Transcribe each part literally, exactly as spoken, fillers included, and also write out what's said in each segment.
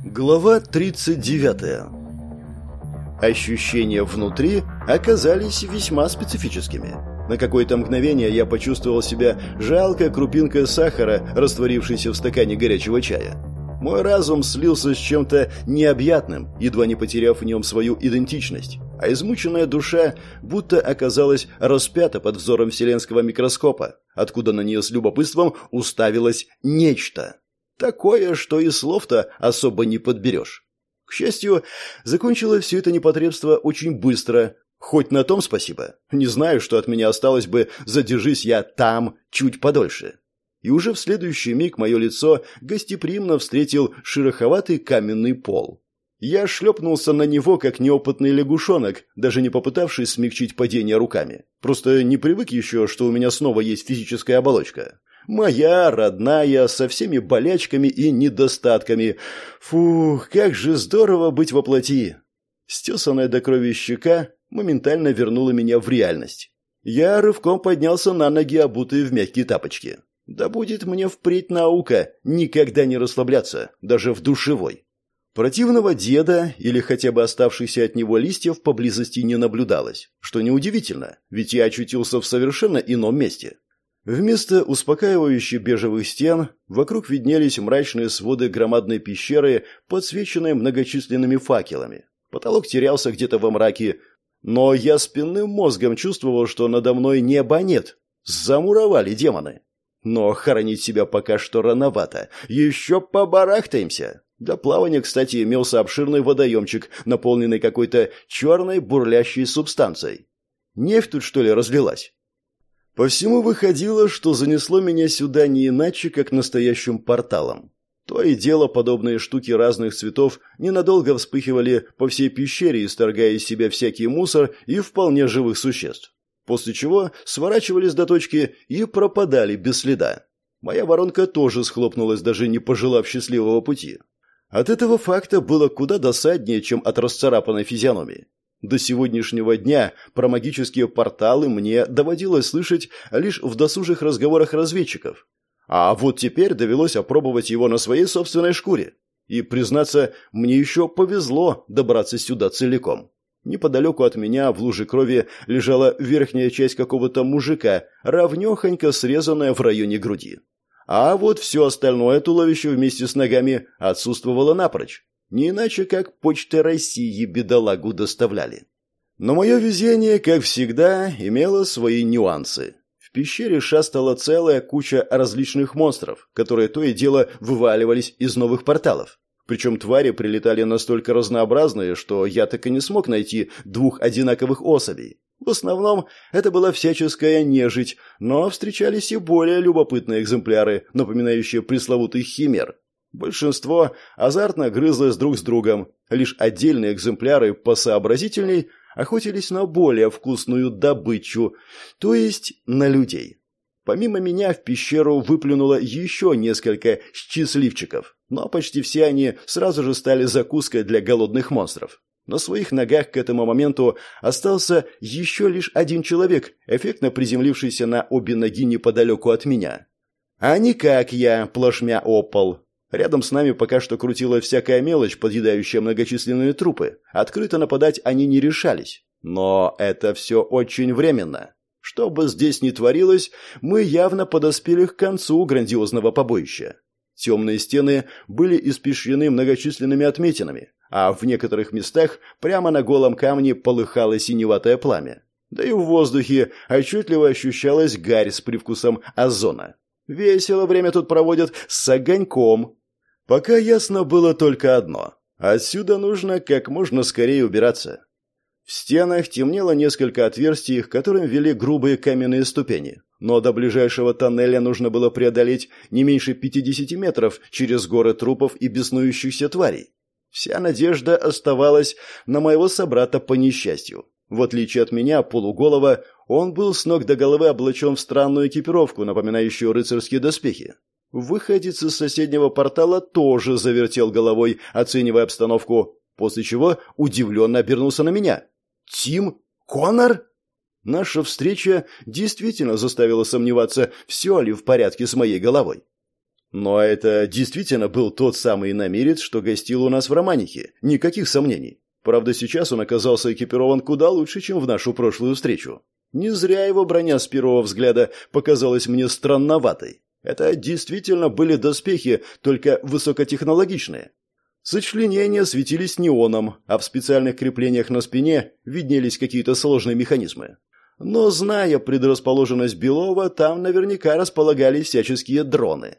Глава тридцать девятая. Ощущения внутри оказались весьма специфическими. На какое-то мгновение я почувствовал себя жалкой крупинкой сахара, растворившейся в стакане горячего чая. Мой разум слился с чем-то необъятным, едва не потеряв в нем свою идентичность, а измученная душа будто оказалась распята под взором вселенского микроскопа, откуда на нее с любопытством уставилось нечто. Такое, что и слов-то особо не подберешь. К счастью, закончилось все это непотребство очень быстро. Хоть на том спасибо. Не знаю, что от меня осталось бы, задержись я там чуть подольше. И уже в следующий миг мое лицо гостеприимно встретил шероховатый каменный пол. Я шлепнулся на него, как неопытный лягушонок, даже не попытавшись смягчить падение руками. Просто не привык еще, что у меня снова есть физическая оболочка. Моя, родная, со всеми болячками и недостатками. Фух, как же здорово быть во плоти. Стесанная до крови щека моментально вернула меня в реальность. Я рывком поднялся на ноги, обутые в мягкие тапочки. Да будет мне впредь наука никогда не расслабляться, даже в душевой. Противного деда или хотя бы оставшихся от него листьев поблизости не наблюдалось, что неудивительно, ведь я очутился в совершенно ином месте. Вместо успокаивающих бежевых стен вокруг виднелись мрачные своды громадной пещеры, подсвеченные многочисленными факелами. Потолок терялся где-то во мраке, но я спинным мозгом чувствовал, что надо мной неба нет. Замуровали демоны. Но хоронить себя пока что рановато. Еще побарахтаемся. Для плавания, кстати, имелся обширный водоемчик, наполненный какой-то черной бурлящей субстанцией. Нефть тут, что ли, разлилась? По всему выходило, что занесло меня сюда не иначе, как настоящим порталом. То и дело, подобные штуки разных цветов ненадолго вспыхивали по всей пещере, исторгая из себя всякий мусор и вполне живых существ. После чего сворачивались до точки и пропадали без следа. Моя воронка тоже схлопнулась, даже не пожелав счастливого пути. От этого факта было куда досаднее, чем от расцарапанной физиономии. До сегодняшнего дня про магические порталы мне доводилось слышать лишь в досужих разговорах разведчиков. А вот теперь довелось опробовать его на своей собственной шкуре. И, признаться, мне еще повезло добраться сюда целиком. Неподалеку от меня в луже крови лежала верхняя часть какого-то мужика, равнехонько срезанная в районе груди. А вот все остальное туловище вместе с ногами отсутствовало напрочь. Не иначе, как почта России бедолагу доставляли. Но мое везение, как всегда, имело свои нюансы. В пещере шастала целая куча различных монстров, которые то и дело вываливались из новых порталов. Причем твари прилетали настолько разнообразные, что я так и не смог найти двух одинаковых особей. В основном это была всяческая нежить, но встречались и более любопытные экземпляры, напоминающие пресловутых химер. Большинство азартно грызлось друг с другом, лишь отдельные экземпляры посообразительней охотились на более вкусную добычу, то есть на людей. Помимо меня в пещеру выплюнуло еще несколько счастливчиков, но почти все они сразу же стали закуской для голодных монстров. На своих ногах к этому моменту остался еще лишь один человек, эффектно приземлившийся на обе ноги неподалеку от меня. А не как я, плашмя об пол. Рядом с нами пока что крутила всякая мелочь, подъедающая многочисленные трупы. Открыто нападать они не решались. Но это все очень временно. Что бы здесь ни творилось, мы явно подоспели к концу грандиозного побоища. Темные стены были испещрены многочисленными отметинами, а в некоторых местах прямо на голом камне полыхало синеватое пламя. Да и в воздухе отчетливо ощущалась гарь с привкусом озона. Весело время тут проводят с огоньком. Пока ясно было только одно. Отсюда нужно как можно скорее убираться. В стенах темнело несколько отверстий, к которым вели грубые каменные ступени. Но до ближайшего тоннеля нужно было преодолеть не меньше пятидесяти метров через горы трупов и беснующихся тварей. Вся надежда оставалась на моего собрата по несчастью. В отличие от меня, полуголова, он был с ног до головы облачен в странную экипировку, напоминающую рыцарские доспехи. Выходец из соседнего портала тоже завертел головой, оценивая обстановку, после чего удивленно обернулся на меня. «Тим Коннор?» Наша встреча действительно заставила сомневаться, все ли в порядке с моей головой. Но это действительно был тот самый иномерец, что гостил у нас в Романихе. Никаких сомнений. Правда, сейчас он оказался экипирован куда лучше, чем в нашу прошлую встречу. Не зря его броня с первого взгляда показалась мне странноватой. Это действительно были доспехи, только высокотехнологичные. Сочленения светились неоном, а в специальных креплениях на спине виднелись какие-то сложные механизмы. Но, зная предрасположенность Белова, там наверняка располагались всяческие дроны.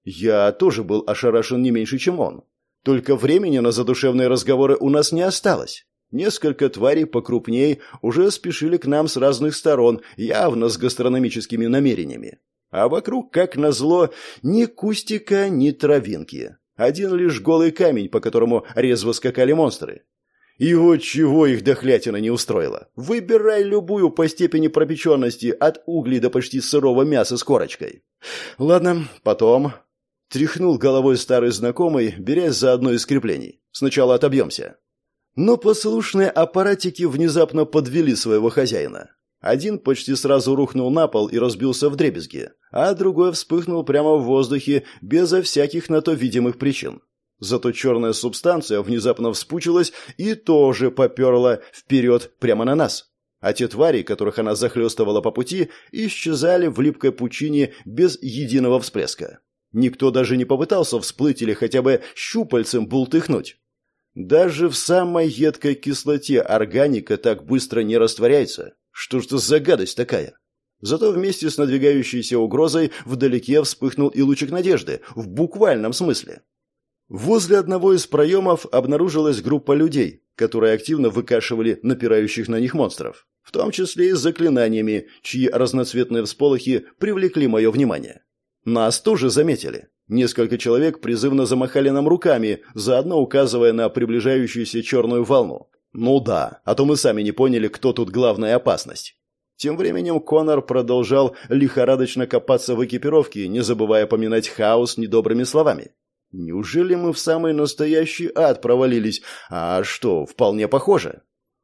Я тоже был ошарашен не меньше, чем он. Только времени на задушевные разговоры у нас не осталось. Несколько тварей покрупней уже спешили к нам с разных сторон, явно с гастрономическими намерениями. А вокруг, как назло, ни кустика, ни травинки. Один лишь голый камень, по которому резво скакали монстры. И вот чего их дохлятина не устроила. Выбирай любую по степени пропеченности, от углей до почти сырого мяса с корочкой. Ладно, потом... Тряхнул головой старый знакомый, берясь за одно из креплений. Сначала отобьемся. Но послушные аппаратики внезапно подвели своего хозяина. Один почти сразу рухнул на пол и разбился вдребезги, а другой вспыхнул прямо в воздухе безо всяких на то видимых причин. Зато черная субстанция внезапно вспучилась и тоже поперла вперед прямо на нас. А те твари, которых она захлестывала по пути, исчезали в липкой пучине без единого всплеска. Никто даже не попытался всплыть или хотя бы щупальцем бултыхнуть. Даже в самой едкой кислоте органика так быстро не растворяется. Что ж это за гадость такая? Зато вместе с надвигающейся угрозой вдалеке вспыхнул и лучик надежды, в буквальном смысле. Возле одного из проемов обнаружилась группа людей, которые активно выкашивали напирающих на них монстров, в том числе и с заклинаниями, чьи разноцветные всполохи привлекли мое внимание. Нас тоже заметили. Несколько человек призывно замахали нам руками, заодно указывая на приближающуюся черную волну. Ну да, а то мы сами не поняли, кто тут главная опасность. Тем временем Конор продолжал лихорадочно копаться в экипировке, не забывая поминать хаос недобрыми словами. Неужели мы в самый настоящий ад провалились? А что, вполне похоже.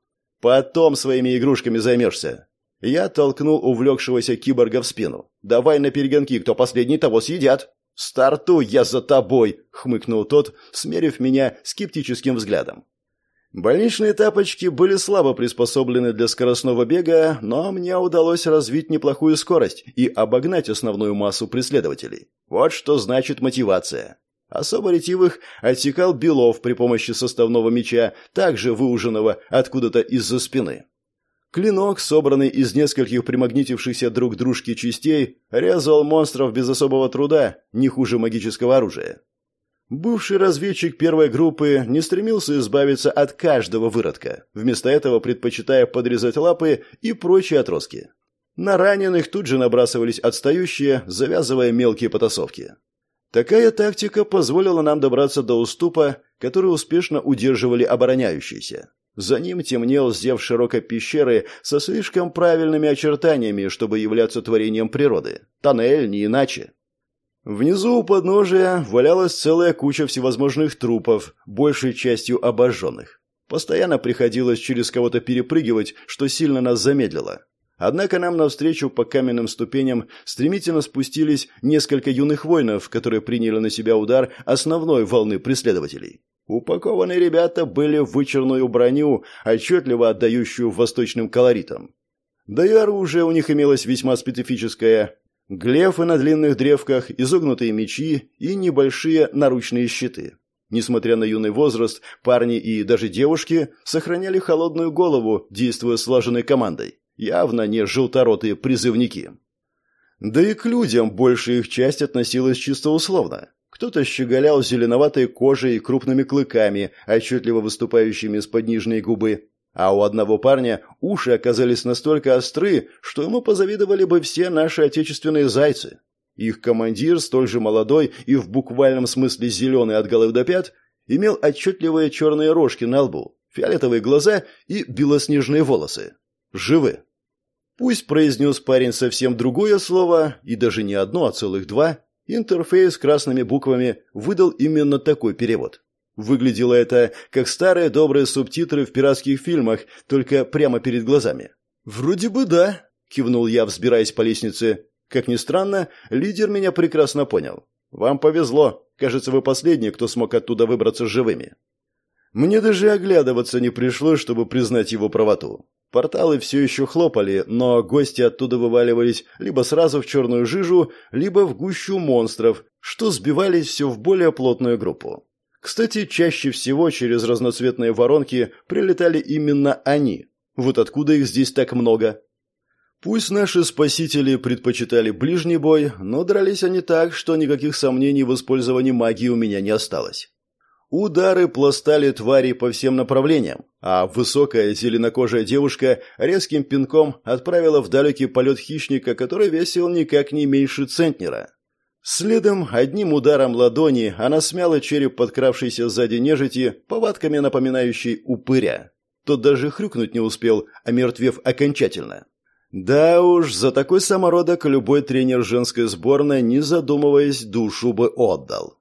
Потом своими игрушками займешься. Я толкнул увлекшегося киборга в спину. «Давай на перегонки, кто последний, того съедят!» «Стартуй, я за тобой!» — хмыкнул тот, смерив меня скептическим взглядом. Больничные тапочки были слабо приспособлены для скоростного бега, но мне удалось развить неплохую скорость и обогнать основную массу преследователей. Вот что значит мотивация. Особо ретивых отсекал Белов при помощи составного меча, также выуженного откуда-то из-за спины. Клинок, собранный из нескольких примагнитившихся друг к дружке частей, резал монстров без особого труда, не хуже магического оружия. Бывший разведчик первой группы не стремился избавиться от каждого выродка, вместо этого предпочитая подрезать лапы и прочие отростки. На раненых тут же набрасывались отстающие, завязывая мелкие потасовки. Такая тактика позволила нам добраться до уступа, который успешно удерживали обороняющиеся. За ним темнел зев широкой пещеры со слишком правильными очертаниями, чтобы являться творением природы. Тоннель, не иначе. Внизу у подножия валялась целая куча всевозможных трупов, большей частью обожженных. Постоянно приходилось через кого-то перепрыгивать, что сильно нас замедлило. Однако нам навстречу по каменным ступеням стремительно спустились несколько юных воинов, которые приняли на себя удар основной волны преследователей. Упакованные ребята были в вычурную броню, отчетливо отдающую восточным колоритам. Да и оружие у них имелось весьма специфическое. Глефы на длинных древках, изогнутые мечи и небольшие наручные щиты. Несмотря на юный возраст, парни и даже девушки сохраняли холодную голову, действуя слаженной командой. Явно не желторотые призывники. Да и к людям большая их часть относилась чисто условно. Кто-то щеголял зеленоватой кожей и крупными клыками, отчетливо выступающими из-под нижней губы. А у одного парня уши оказались настолько остры, что ему позавидовали бы все наши отечественные зайцы. Их командир, столь же молодой и в буквальном смысле зеленый от головы до пят, имел отчетливые черные рожки на лбу, фиолетовые глаза и белоснежные волосы. Живы. Пусть произнес парень совсем другое слово, и даже не одно, а целых два, интерфейс с красными буквами выдал именно такой перевод. Выглядело это как старые добрые субтитры в пиратских фильмах, только прямо перед глазами. «Вроде бы да», — кивнул я, взбираясь по лестнице. Как ни странно, лидер меня прекрасно понял. Вам повезло. Кажется, вы последний, кто смог оттуда выбраться живыми. Мне даже оглядываться не пришлось, чтобы признать его правоту. Порталы все еще хлопали, но гости оттуда вываливались либо сразу в черную жижу, либо в гущу монстров, что сбивались все в более плотную группу. Кстати, чаще всего через разноцветные воронки прилетали именно они. Вот откуда их здесь так много. Пусть наши спасители предпочитали ближний бой, но дрались они так, что никаких сомнений в использовании магии у меня не осталось. Удары пластали твари по всем направлениям, а высокая зеленокожая девушка резким пинком отправила в далекий полет хищника, который весил никак не меньше центнера. Следом, одним ударом ладони, она смяла череп подкравшейся сзади нежити, повадками напоминающей упыря. Тот даже хрюкнуть не успел, омертвев окончательно. Да уж, за такой самородок любой тренер женской сборной, не задумываясь, душу бы отдал.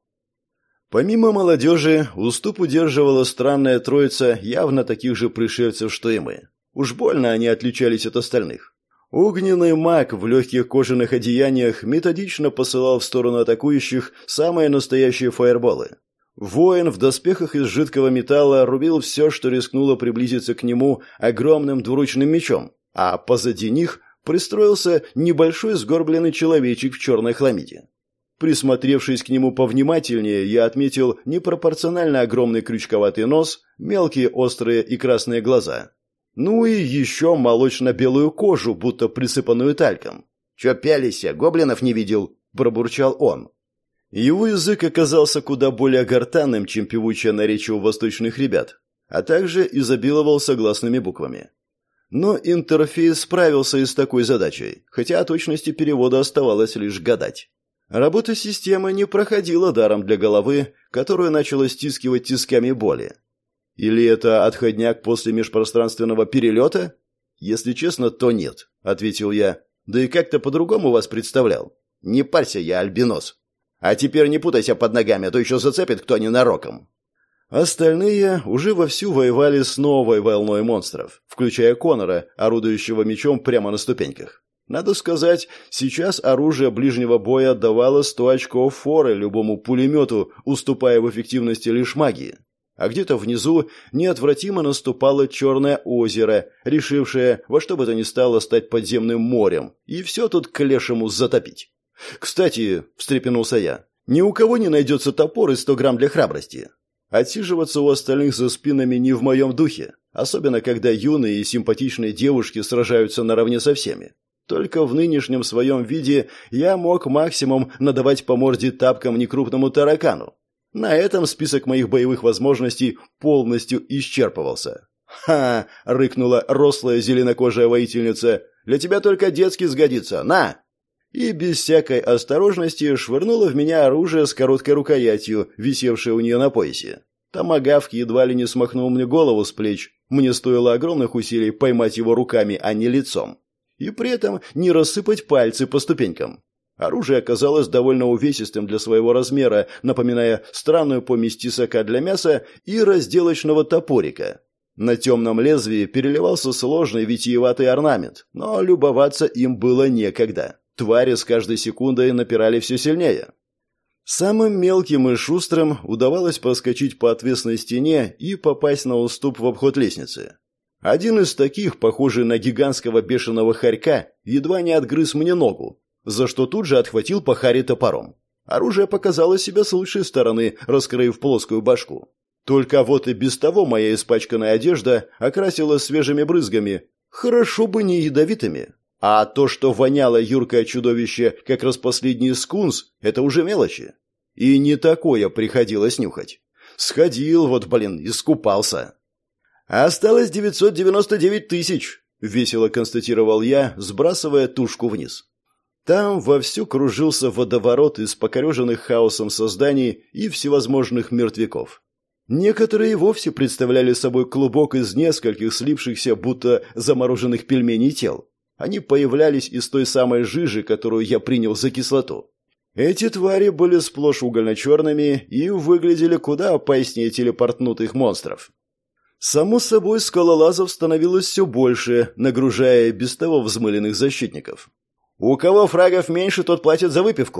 Помимо молодежи, уступ удерживала странная троица явно таких же пришельцев, что и мы. Уж больно они отличались от остальных. Огненный маг в легких кожаных одеяниях методично посылал в сторону атакующих самые настоящие фаерболы. Воин в доспехах из жидкого металла рубил все, что рискнуло приблизиться к нему огромным двуручным мечом, а позади них пристроился небольшой сгорбленный человечек в черной хламиде. Присмотревшись к нему повнимательнее, я отметил непропорционально огромный крючковатый нос, мелкие острые и красные глаза. Ну и еще молочно-белую кожу, будто присыпанную тальком. «Че пялися, гоблинов не видел?» – пробурчал он. Его язык оказался куда более гортанным, чем певучее наречие у восточных ребят, а также изобиловал согласными буквами. Но интерфейс справился и с такой задачей, хотя о точности перевода оставалось лишь гадать. Работа системы не проходила даром для головы, которую начало стискивать тисками боли. Или это отходняк после межпространственного перелета? Если честно, то нет, ответил я. Да и как-то по-другому вас представлял. Не парься, я альбинос. А теперь не путайся под ногами, а то еще зацепит кто ненароком. Остальные уже вовсю воевали с новой волной монстров, включая Конора, орудующего мечом прямо на ступеньках. Надо сказать, сейчас оружие ближнего боя отдавало сто очков форы любому пулемету, уступая в эффективности лишь магии. А где-то внизу неотвратимо наступало черное озеро, решившее во что бы то ни стало стать подземным морем, и все тут к лешему затопить. «Кстати», — встрепенулся я, — «ни у кого не найдется топор и сто грамм для храбрости». Отсиживаться у остальных за спинами не в моем духе, особенно когда юные и симпатичные девушки сражаются наравне со всеми. Только в нынешнем своем виде я мог максимум надавать по морде тапкам некрупному таракану. На этом список моих боевых возможностей полностью исчерпывался. «Ха!» — рыкнула рослая зеленокожая воительница. «Для тебя только детский сгодится. На!» И без всякой осторожности швырнула в меня оружие с короткой рукоятью, висевшее у нее на поясе. Томагавк едва ли не смахнул мне голову с плеч. Мне стоило огромных усилий поймать его руками, а не лицом. И при этом не рассыпать пальцы по ступенькам. Оружие оказалось довольно увесистым для своего размера, напоминая странную помесь тесака для мяса и разделочного топорика. На темном лезвии переливался сложный витиеватый орнамент, но любоваться им было некогда. Твари с каждой секундой напирали все сильнее. Самым мелким и шустрым удавалось проскочить по отвесной стене и попасть на уступ в обход лестницы. Один из таких, похожий на гигантского бешеного хорька, едва не отгрыз мне ногу, за что тут же отхватил по харе топором. Оружие показало себя с лучшей стороны, раскроив плоскую башку. Только вот и без того моя испачканная одежда окрасилась свежими брызгами, хорошо бы не ядовитыми. А то, что воняло юркое чудовище, как раз последний скунс, это уже мелочи. И не такое приходилось нюхать. Сходил, вот, блин, искупался. «Осталось девятьсот девяносто девять тысяч», — весело констатировал я, сбрасывая тушку вниз. Там вовсю кружился водоворот из покореженных хаосом созданий и всевозможных мертвяков. Некоторые и вовсе представляли собой клубок из нескольких слипшихся, будто замороженных пельменей тел. Они появлялись из той самой жижи, которую я принял за кислоту. Эти твари были сплошь угольно-черными и выглядели куда опаснее телепортнутых монстров. Само собой, скалолазов становилось все больше, нагружая без того взмыленных защитников. «У кого фрагов меньше, тот платит за выпивку».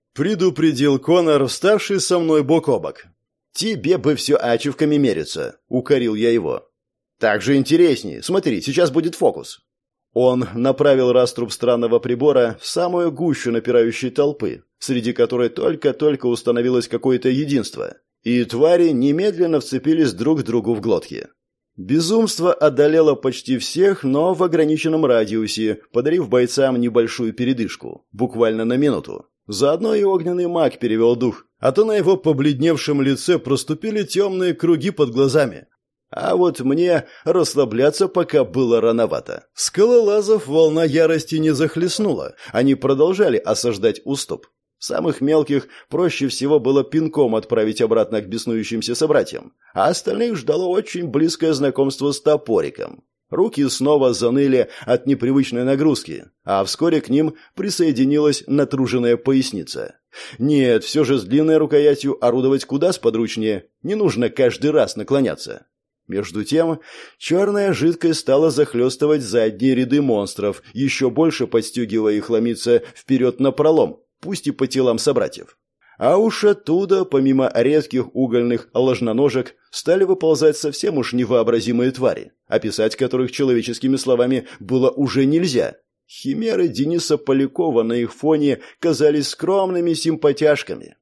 Предупредил Конор, вставший со мной бок о бок. «Тебе бы все ачивками мериться», — укорил я его. «Так же интереснее. Смотри, сейчас будет фокус». Он направил раструб странного прибора в самую гущу напирающей толпы, среди которой только-только установилось какое-то единство, и твари немедленно вцепились друг к другу в глотки. Безумство одолело почти всех, но в ограниченном радиусе, подарив бойцам небольшую передышку, буквально на минуту. Заодно и огненный маг перевел дух, а то на его побледневшем лице проступили темные круги под глазами. А вот мне расслабляться пока было рановато. Скалолазов волна ярости не захлестнула, они продолжали осаждать уступ. Самых мелких проще всего было пинком отправить обратно к беснующимся собратьям, а остальных ждало очень близкое знакомство с топориком. Руки снова заныли от непривычной нагрузки, а вскоре к ним присоединилась натруженная поясница. Нет, все же с длинной рукоятью орудовать куда сподручнее, не нужно каждый раз наклоняться. Между тем, черная жидкость стала захлестывать задние ряды монстров, еще больше подстегивая их ломиться вперед напролом, пусть и по телам собратьев. А уж оттуда, помимо редких угольных ложноножек, стали выползать совсем уж невообразимые твари, описать которых человеческими словами было уже нельзя. Химеры Дениса Полякова на их фоне казались скромными симпатяшками.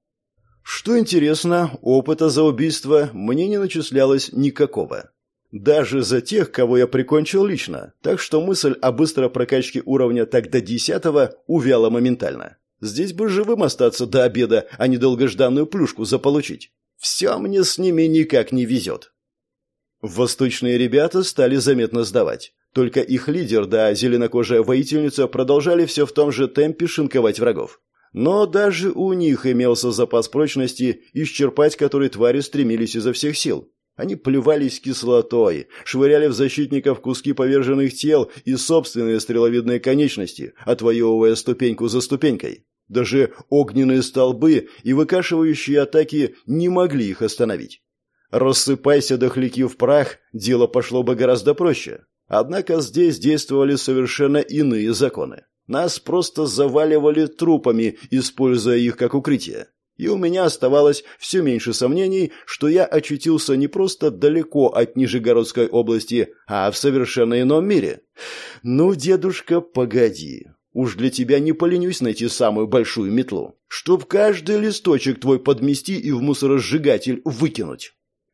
Что интересно, опыта за убийство мне не начислялось никакого. Даже за тех, кого я прикончил лично, так что мысль о быстрой прокачке уровня так до десятого увяла моментально. Здесь бы живым остаться до обеда, а не долгожданную плюшку заполучить. Все мне с ними никак не везет. Восточные ребята стали заметно сдавать. Только их лидер, да зеленокожая воительница, продолжали все в том же темпе шинковать врагов. Но даже у них имелся запас прочности, исчерпать который твари стремились изо всех сил. Они плевались кислотой, швыряли в защитников куски поверженных тел и собственные стреловидные конечности, отвоевывая ступеньку за ступенькой. Даже огненные столбы и выкашивающие атаки не могли их остановить. Рассыпайся дохляки в прах, дело пошло бы гораздо проще. Однако здесь действовали совершенно иные законы. Нас просто заваливали трупами, используя их как укрытие. И у меня оставалось все меньше сомнений, что я очутился не просто далеко от Нижегородской области, а в совершенно ином мире. Ну, дедушка, погоди. Уж для тебя не поленюсь найти самую большую метлу, чтоб каждый листочек твой подмести и в мусоросжигатель выкинуть.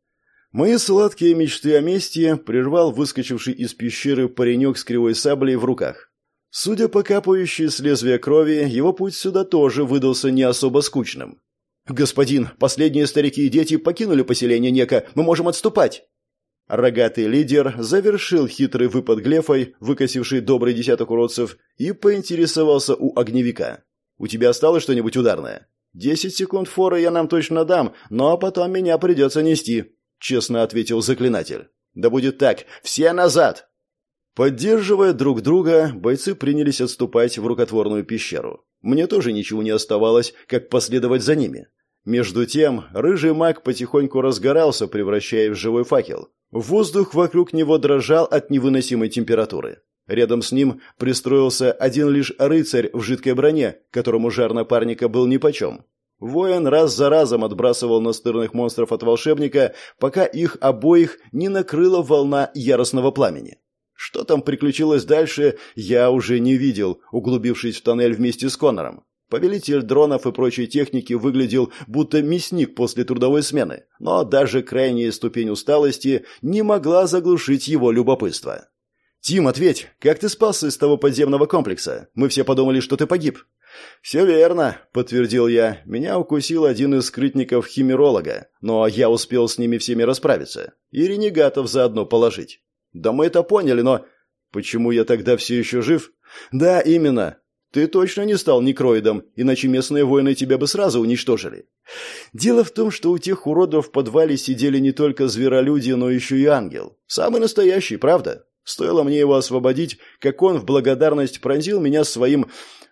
Мои сладкие мечты о мести прервал выскочивший из пещеры паренек с кривой саблей в руках. Судя по капающей с лезвия крови, его путь сюда тоже выдался не особо скучным. «Господин, последние старики и дети покинули поселение Нека, мы можем отступать!» Рогатый лидер завершил хитрый выпад глефой, выкосивший добрый десяток уродцев, и поинтересовался у огневика. «У тебя осталось что-нибудь ударное?» «Десять секунд форы я нам точно дам, но потом меня придется нести», — честно ответил заклинатель. «Да будет так, все назад!» Поддерживая друг друга, бойцы принялись отступать в рукотворную пещеру. Мне тоже ничего не оставалось, как последовать за ними. Между тем, рыжий маг потихоньку разгорался, превращаясь в живой факел. Воздух вокруг него дрожал от невыносимой температуры. Рядом с ним пристроился один лишь рыцарь в жидкой броне, которому жар напарника был нипочем. Воин раз за разом отбрасывал настырных монстров от волшебника, пока их обоих не накрыла волна яростного пламени. Что там приключилось дальше, я уже не видел, углубившись в тоннель вместе с Конором. Повелитель дронов и прочей техники выглядел будто мясник после трудовой смены, но даже крайняя ступень усталости не могла заглушить его любопытство. «Тим, ответь, как ты спасся из того подземного комплекса? Мы все подумали, что ты погиб». «Все верно», — подтвердил я. «Меня укусил один из скрытников химеролога, но я успел с ними всеми расправиться. И ренегатов заодно положить». «Да мы это поняли, но...» «Почему я тогда все еще жив?» «Да, именно. Ты точно не стал некроидом, иначе местные воины тебя бы сразу уничтожили». «Дело в том, что у тех уродов в подвале сидели не только зверолюди, но еще и ангел. Самый настоящий, правда? Стоило мне его освободить, как он в благодарность пронзил меня своим...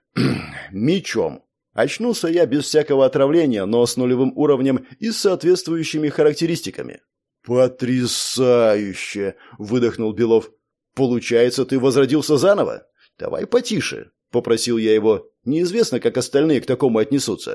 мечом. Очнулся я без всякого отравления, но с нулевым уровнем и с соответствующими характеристиками». «Потрясающе!» — выдохнул Белов. «Получается, ты возродился заново? Давай потише», — попросил я его. «Неизвестно, как остальные к такому отнесутся».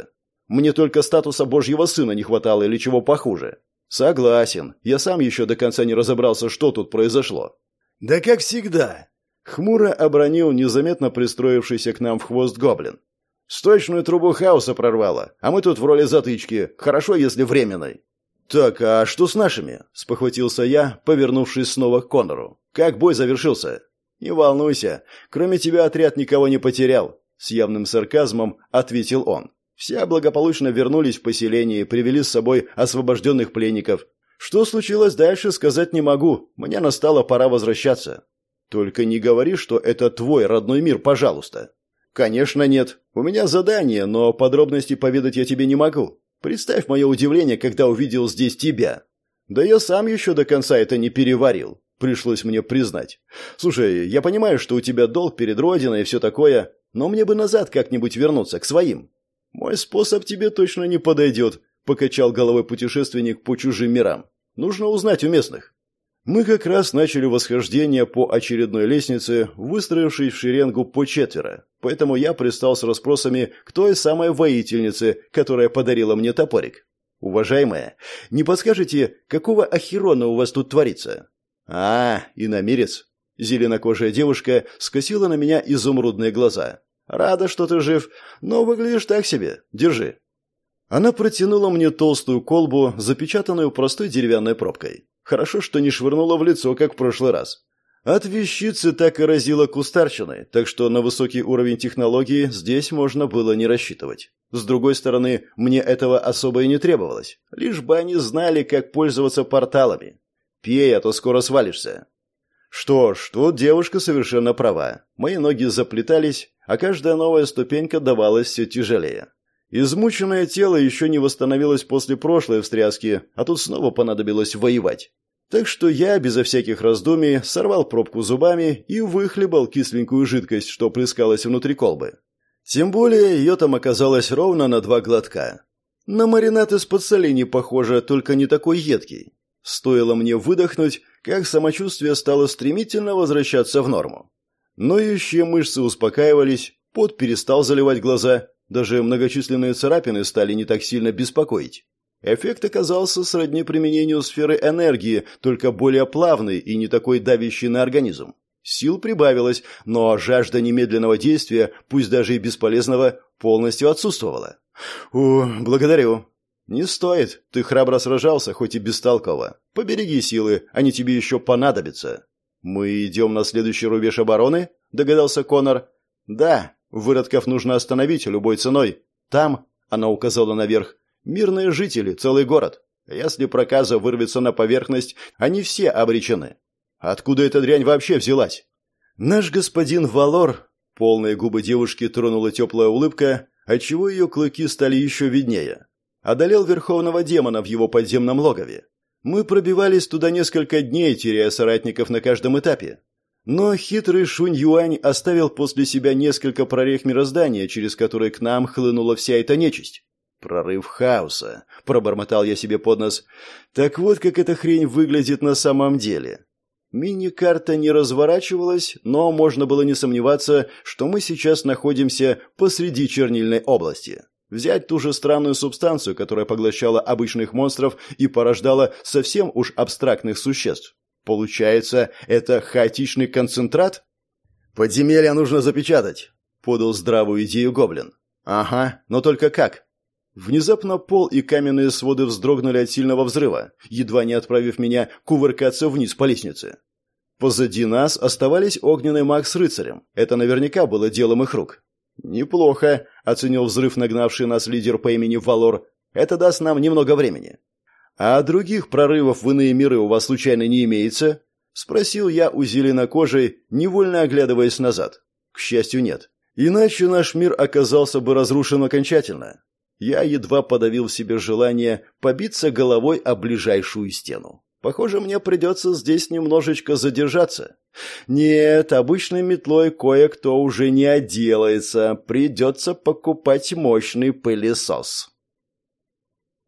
Мне только статуса Божьего сына не хватало или чего похуже. Согласен, я сам еще до конца не разобрался, что тут произошло. Да как всегда. Хмуро обронил незаметно пристроившийся к нам в хвост гоблин. Сточную трубу хаоса прорвало, а мы тут в роли затычки, хорошо, если временной. Так, а что с нашими? Спохватился я, повернувшись снова к Коннору. Как бой завершился? Не волнуйся, кроме тебя отряд никого не потерял. С явным сарказмом ответил он. Все благополучно вернулись в поселение и привели с собой освобожденных пленников. Что случилось дальше, сказать не могу. Мне настала пора возвращаться. Только не говори, что это твой родной мир, пожалуйста. Конечно, нет. У меня задание, но подробности поведать я тебе не могу. Представь мое удивление, когда увидел здесь тебя. Да я сам еще до конца это не переварил. Пришлось мне признать. Слушай, я понимаю, что у тебя долг перед Родиной и все такое, но мне бы назад как-нибудь вернуться, к своим. «Мой способ тебе точно не подойдет», — покачал головой путешественник по чужим мирам. «Нужно узнать у местных». Мы как раз начали восхождение по очередной лестнице, выстроившись в шеренгу по четверо, поэтому я пристал с расспросами к той самой воительнице, которая подарила мне топорик. «Уважаемая, не подскажете, какого ахерона у вас тут творится?» «А, иномирец». Зеленокожая девушка скосила на меня изумрудные глаза. «Рада, что ты жив, но выглядишь так себе. Держи». Она протянула мне толстую колбу, запечатанную простой деревянной пробкой. Хорошо, что не швырнула в лицо, как в прошлый раз. От вещицы так и разило кустарщиной, так что на высокий уровень технологии здесь можно было не рассчитывать. С другой стороны, мне этого особо и не требовалось. Лишь бы они знали, как пользоваться порталами. «Пей, а то скоро свалишься». Что ж, тут девушка совершенно права. Мои ноги заплетались, а каждая новая ступенька давалась все тяжелее. Измученное тело еще не восстановилось после прошлой встряски, а тут снова понадобилось воевать. Так что я, безо всяких раздумий, сорвал пробку зубами и выхлебал кисленькую жидкость, что плескалась внутри колбы. Тем более ее там оказалось ровно на два глотка. На маринад из-под солений похоже, только не такой едкий. Стоило мне выдохнуть, как самочувствие стало стремительно возвращаться в норму. Ноющие мышцы успокаивались, пот перестал заливать глаза, даже многочисленные царапины стали не так сильно беспокоить. Эффект оказался сродни применению сферы энергии, только более плавный и не такой давящий на организм. Сил прибавилось, но жажда немедленного действия, пусть даже и бесполезного, полностью отсутствовала. «О, благодарю». «Не стоит. Ты храбро сражался, хоть и бестолково. Побереги силы, они тебе еще понадобятся». «Мы идем на следующий рубеж обороны?» – догадался Коннор. «Да. Выродков нужно остановить любой ценой. Там, — она указала наверх, — мирные жители, целый город. Если проказа вырвется на поверхность, они все обречены. Откуда эта дрянь вообще взялась?» «Наш господин Валор...» — полные губы девушки тронула теплая улыбка, отчего ее клыки стали еще виднее. «Одолел верховного демона в его подземном логове. Мы пробивались туда несколько дней, теряя соратников на каждом этапе. Но хитрый Шунь-Юань оставил после себя несколько прорех мироздания, через которые к нам хлынула вся эта нечисть. «Прорыв хаоса», — пробормотал я себе под нос. «Так вот, как эта хрень выглядит на самом деле». Мини-карта не разворачивалась, но можно было не сомневаться, что мы сейчас находимся посреди чернильной области. Взять ту же странную субстанцию, которая поглощала обычных монстров и порождала совсем уж абстрактных существ. Получается, это хаотичный концентрат? «Подземелья нужно запечатать», — подал здравую идею гоблин. «Ага, но только как?» Внезапно пол и каменные своды вздрогнули от сильного взрыва, едва не отправив меня кувыркаться вниз по лестнице. Позади нас оставались огненный маг с рыцарем. Это наверняка было делом их рук. «Неплохо», — оценил взрыв нагнавший нас лидер по имени Валор. «Это даст нам немного времени». «А других прорывов в иные миры у вас случайно не имеется?» — спросил я у зеленокожей, невольно оглядываясь назад. К счастью, нет. Иначе наш мир оказался бы разрушен окончательно. Я едва подавил в себе желание побиться головой об ближайшую стену. Похоже, мне придется здесь немножечко задержаться. Нет, обычной метлой кое-кто уже не отделается. Придется покупать мощный пылесос.